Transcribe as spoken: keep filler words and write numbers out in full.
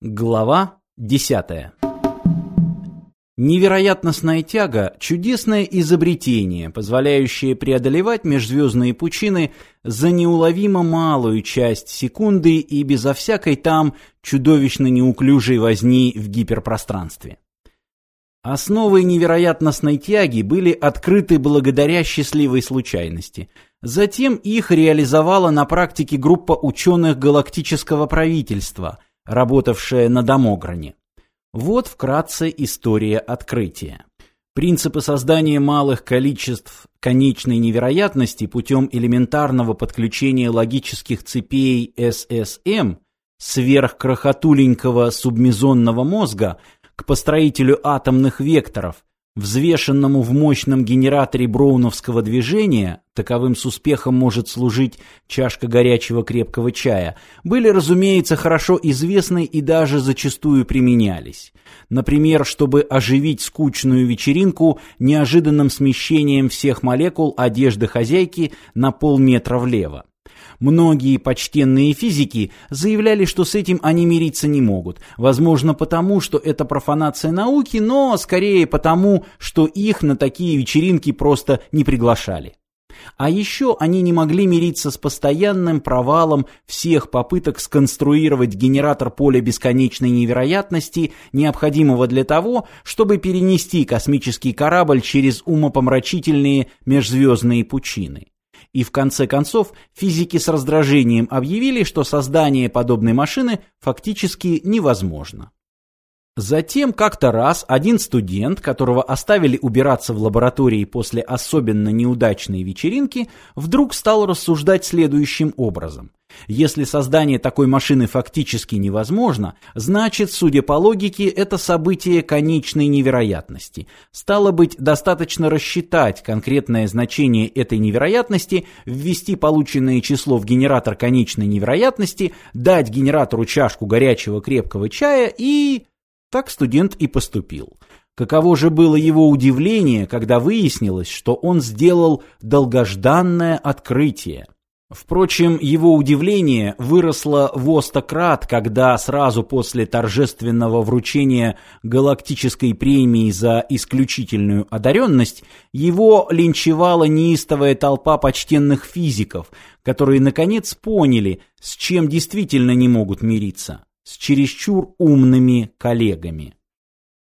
Глава десятая. Невероятностная тяга – чудесное изобретение, позволяющее преодолевать межзвездные пучины за неуловимо малую часть секунды и безо всякой там чудовищно неуклюжей возни в гиперпространстве. Основы невероятностной тяги были открыты благодаря счастливой случайности. Затем их реализовала на практике группа ученых галактического правительства, работавшая на Домогране. Вот вкратце история открытия. Принципы создания малых количеств конечной невероятности путем элементарного подключения логических цепей эс эс эм сверхкрахотуленького субмезонного мозга к построителю атомных векторов, взвешенному в мощном генераторе броуновского движения, таковым с успехом может служить чашка горячего крепкого чая, были, разумеется, хорошо известны и даже зачастую применялись. Например, чтобы оживить скучную вечеринку неожиданным смещением всех молекул одежды хозяйки на полметра влево. Многие почтенные физики заявляли, что с этим они мириться не могут. Возможно, потому, что это профанация науки, но скорее потому, что их на такие вечеринки просто не приглашали. А еще они не могли мириться с постоянным провалом всех попыток сконструировать генератор поля бесконечной невероятности, необходимого для того, чтобы перенести космический корабль через умопомрачительные межзвездные пучины. И в конце концов физики с раздражением объявили, что создание подобной машины фактически невозможно. Затем как-то раз один студент, которого оставили убираться в лаборатории после особенно неудачной вечеринки, вдруг стал рассуждать следующим образом. Если создание такой машины фактически невозможно, значит, судя по логике, это событие конечной невероятности. Стало быть, достаточно рассчитать конкретное значение этой невероятности, ввести полученное число в генератор конечной невероятности, дать генератору чашку горячего крепкого чая и... Так студент и поступил. Каково же было его удивление, когда выяснилось, что он сделал долгожданное открытие. Впрочем, его удивление выросло во сто крат, когда сразу после торжественного вручения галактической премии за исключительную одаренность его линчевала неистовая толпа почтенных физиков, которые наконец поняли, с чем действительно не могут мириться. С чересчур умными коллегами.